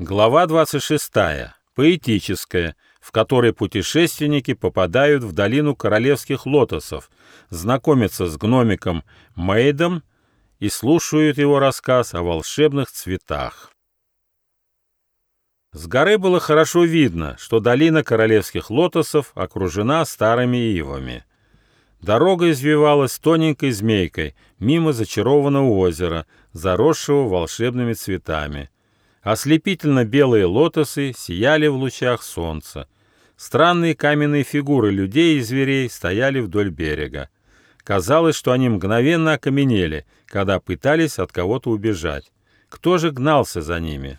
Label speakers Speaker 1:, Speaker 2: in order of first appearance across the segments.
Speaker 1: Глава 26. Поэтическая, в которой путешественники попадают в долину королевских лотосов, знакомятся с гномиком Мэйдом и слушают его рассказ о волшебных цветах. С горы было хорошо видно, что долина королевских лотосов окружена старыми ивами. Дорога извивалась тоненькой змейкой мимо зачарованного озера, заросшего волшебными цветами. Ослепительно белые лотосы сияли в лучах солнца. Странные каменные фигуры людей и зверей стояли вдоль берега. Казалось, что они мгновенно окаменели, когда пытались от кого-то убежать. Кто же гнался за ними?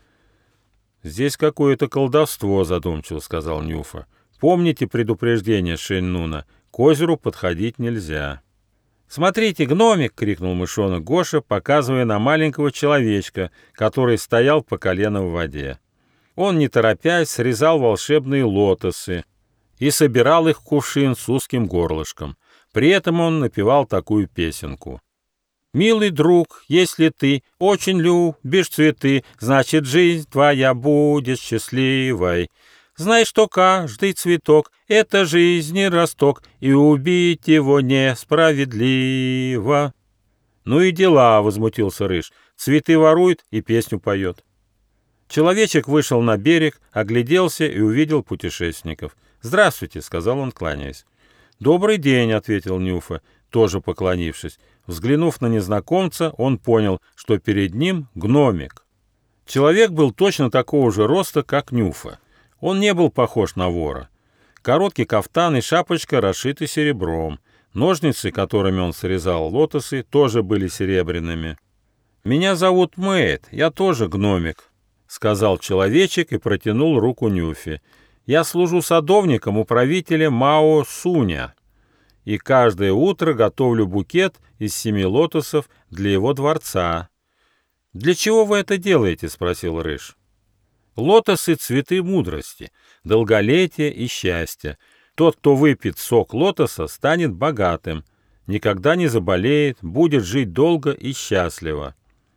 Speaker 1: «Здесь какое-то колдовство», — задумчиво сказал Нюфа. «Помните предупреждение Шень-Нуна? К озеру подходить нельзя». «Смотрите, гномик!» — крикнул мышонок Гоша, показывая на маленького человечка, который стоял по колено в воде. Он, не торопясь, срезал волшебные лотосы и собирал их в кувшин с узким горлышком. При этом он напевал такую песенку. «Милый друг, если ты очень любишь цветы, значит, жизнь твоя будет счастливой. Знай, что каждый цветок — это жизни росток, и убить его несправедливо». «Ну и дела», — возмутился Рыж. «Цветы ворует и песню поет». Человечек вышел на берег, огляделся и увидел путешественников. «Здравствуйте», — сказал он, кланяясь. «Добрый день», — ответил Нюфа, тоже поклонившись. Взглянув на незнакомца, он понял, что перед ним гномик. Человек был точно такого же роста, как Нюфа. Он не был похож на вора. Короткий кафтан и шапочка расшиты серебром. Ножницы, которыми он срезал лотосы, тоже были серебряными. «Меня зовут Мэйд, я тоже гномик», — сказал человечек и протянул руку Нюфе. «Я служу садовником у правителя Мао Суня, и каждое утро готовлю букет из 7 лотосов для его дворца». «Для чего вы это делаете?» — спросил Рыж. «Лотосы — цветы мудрости, долголетия и счастья. Тот, кто выпьет сок лотоса, станет богатым, никогда не заболеет, будет жить долго и счастливо».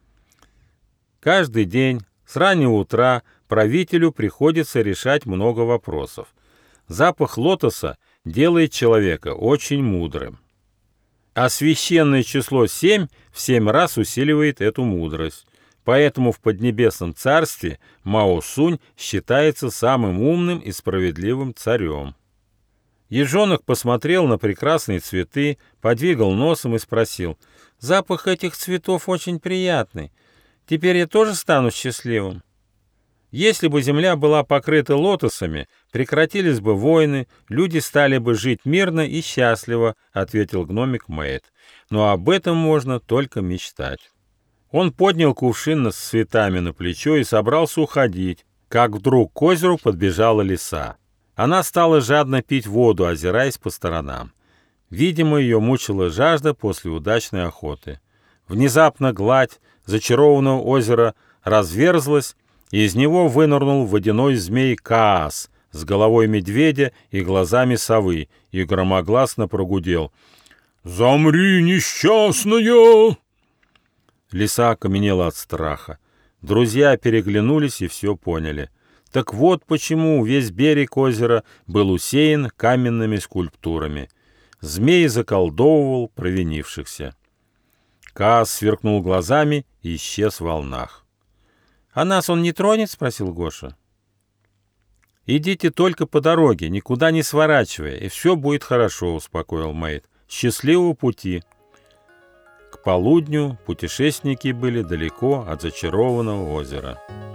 Speaker 1: Каждый день с раннего утра правителю приходится решать много вопросов. Запах лотоса делает человека очень мудрым. А священное число 7 в 7 раз усиливает эту мудрость. Поэтому в Поднебесном царстве Мао Сунь считается самым умным и справедливым царем. Ежонок посмотрел на прекрасные цветы, подвигал носом и спросил: «Запах этих цветов очень приятный. Теперь я тоже стану счастливым?» «Если бы земля была покрыта лотосами, прекратились бы войны, люди стали бы жить мирно и счастливо», — ответил гномик Мэйд. «Но об этом можно только мечтать». Он поднял кувшин с цветами на плечо и собрался уходить, как вдруг к озеру подбежала лиса. Она стала жадно пить воду, озираясь по сторонам. Видимо, ее мучила жажда после удачной охоты. Внезапно гладь зачарованного озера разверзлась, и из него вынырнул водяной змей Каас с головой медведя и глазами совы и громогласно прогудел: «Замри, несчастная!» Лиса окаменела от страха. Друзья переглянулись и все поняли. Так вот почему весь берег озера был усеян каменными скульптурами. Змей заколдовывал провинившихся. Каас сверкнул глазами и исчез в волнах. «А нас он не тронет?» — спросил Гоша. «Идите только по дороге, никуда не сворачивая, и все будет хорошо», — успокоил Мэйд. «Счастливого пути!» К полудню путешественники были далеко от зачарованного озера.